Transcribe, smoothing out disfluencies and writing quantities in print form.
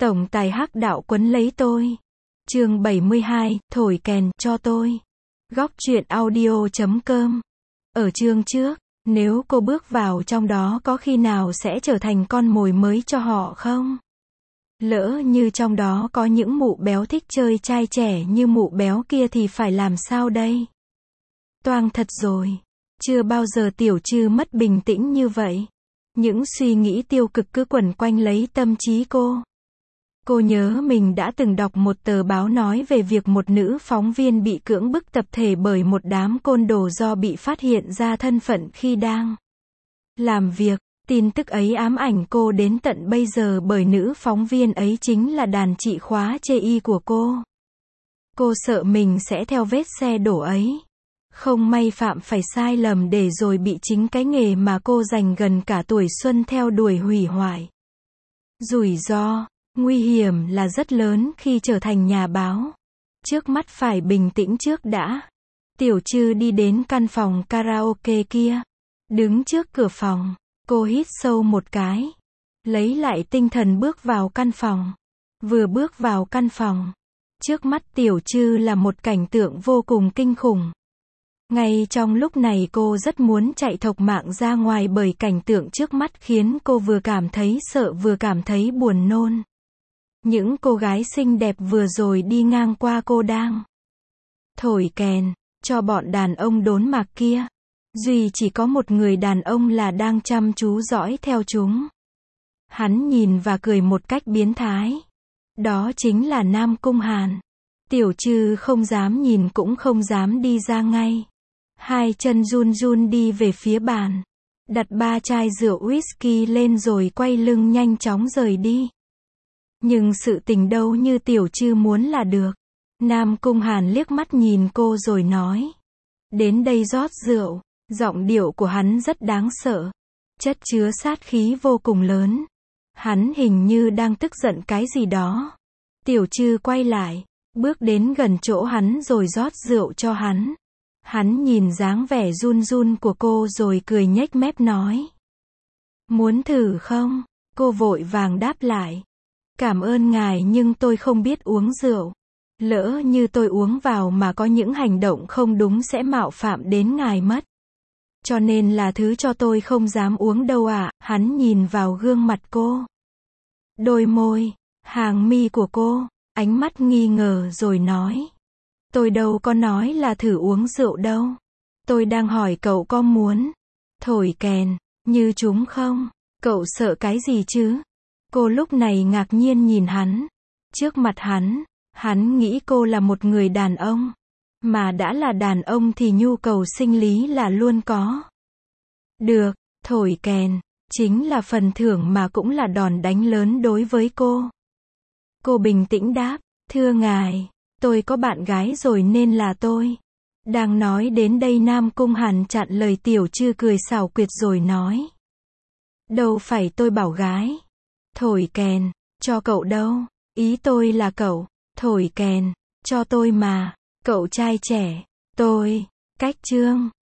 Tổng tài hắc đạo quấn lấy tôi. Chương 72, thổi kèn cho tôi. Góc truyện audio.com. Ở chương trước, nếu cô bước vào trong đó có khi nào sẽ trở thành con mồi mới cho họ không? Lỡ như trong đó có những mụ béo thích chơi trai trẻ như mụ béo kia thì phải làm sao đây? Toang thật rồi. Chưa bao giờ Tiểu Trư mất bình tĩnh như vậy. Những suy nghĩ tiêu cực cứ quẩn quanh lấy tâm trí cô. Cô nhớ mình đã từng đọc một tờ báo nói về việc một nữ phóng viên bị cưỡng bức tập thể bởi một đám côn đồ do bị phát hiện ra thân phận khi đang làm việc. Tin tức ấy ám ảnh cô đến tận bây giờ bởi nữ phóng viên ấy chính là đàn chị khóa chê y của cô. Cô sợ mình sẽ theo vết xe đổ ấy. Không may phạm phải sai lầm để rồi bị chính cái nghề mà cô dành gần cả tuổi xuân theo đuổi hủy hoại. Rủi ro, nguy hiểm là rất lớn khi trở thành nhà báo. Trước mắt phải bình tĩnh trước đã. Tiểu Trư đi đến căn phòng karaoke kia. Đứng trước cửa phòng, cô hít sâu một cái. Lấy lại tinh thần bước vào căn phòng. Vừa bước vào căn phòng, trước mắt Tiểu Trư là một cảnh tượng vô cùng kinh khủng. Ngay trong lúc này cô rất muốn chạy thộc mạng ra ngoài bởi cảnh tượng trước mắt khiến cô vừa cảm thấy sợ vừa cảm thấy buồn nôn. Những cô gái xinh đẹp vừa rồi đi ngang qua cô đang thổi kèn cho bọn đàn ông đốn mạc kia. Duy chỉ có một người đàn ông là đang chăm chú dõi theo chúng. Hắn nhìn và cười một cách biến thái. Đó chính là Nam Cung Hàn. Tiểu Trư không dám nhìn cũng không dám đi ra ngay. Hai chân run run đi về phía bàn. Đặt 3 chai rượu whisky lên rồi quay lưng nhanh chóng rời đi. Nhưng sự tình đâu như Tiểu Trư muốn là được. Nam Cung Hàn liếc mắt nhìn cô rồi nói. Đến đây rót rượu. Giọng điệu của hắn rất đáng sợ. Chất chứa sát khí vô cùng lớn. Hắn hình như đang tức giận cái gì đó. Tiểu Trư quay lại, bước đến gần chỗ hắn rồi rót rượu cho hắn. Hắn nhìn dáng vẻ run run của cô rồi cười nhếch mép nói. Muốn thử không? Cô vội vàng đáp lại. Cảm ơn ngài nhưng tôi không biết uống rượu. Lỡ như tôi uống vào mà có những hành động không đúng sẽ mạo phạm đến ngài mất. Cho nên là thứ cho tôi không dám uống đâu ạ. Hắn nhìn vào gương mặt cô. Đôi môi, hàng mi của cô, ánh mắt nghi ngờ rồi nói. Tôi đâu có nói là thử uống rượu đâu. Tôi đang hỏi cậu có muốn thổi kèn như chúng không? Cậu sợ cái gì chứ? Cô lúc này ngạc nhiên nhìn hắn. Trước mặt hắn nghĩ cô là một người đàn ông. Mà đã là đàn ông thì nhu cầu sinh lý là luôn có. Được, thổi kèn chính là phần thưởng mà cũng là đòn đánh lớn đối với cô. Cô bình tĩnh đáp, thưa ngài, tôi có bạn gái rồi nên là tôi. Đang nói đến đây Nam Cung Hàn chặn lời Tiểu Trư cười xảo quyệt rồi nói. Đâu phải tôi bảo gái thổi kèn cho cậu đâu, ý tôi là cậu thổi kèn cho tôi mà, cậu trai trẻ, tôi, cách chương.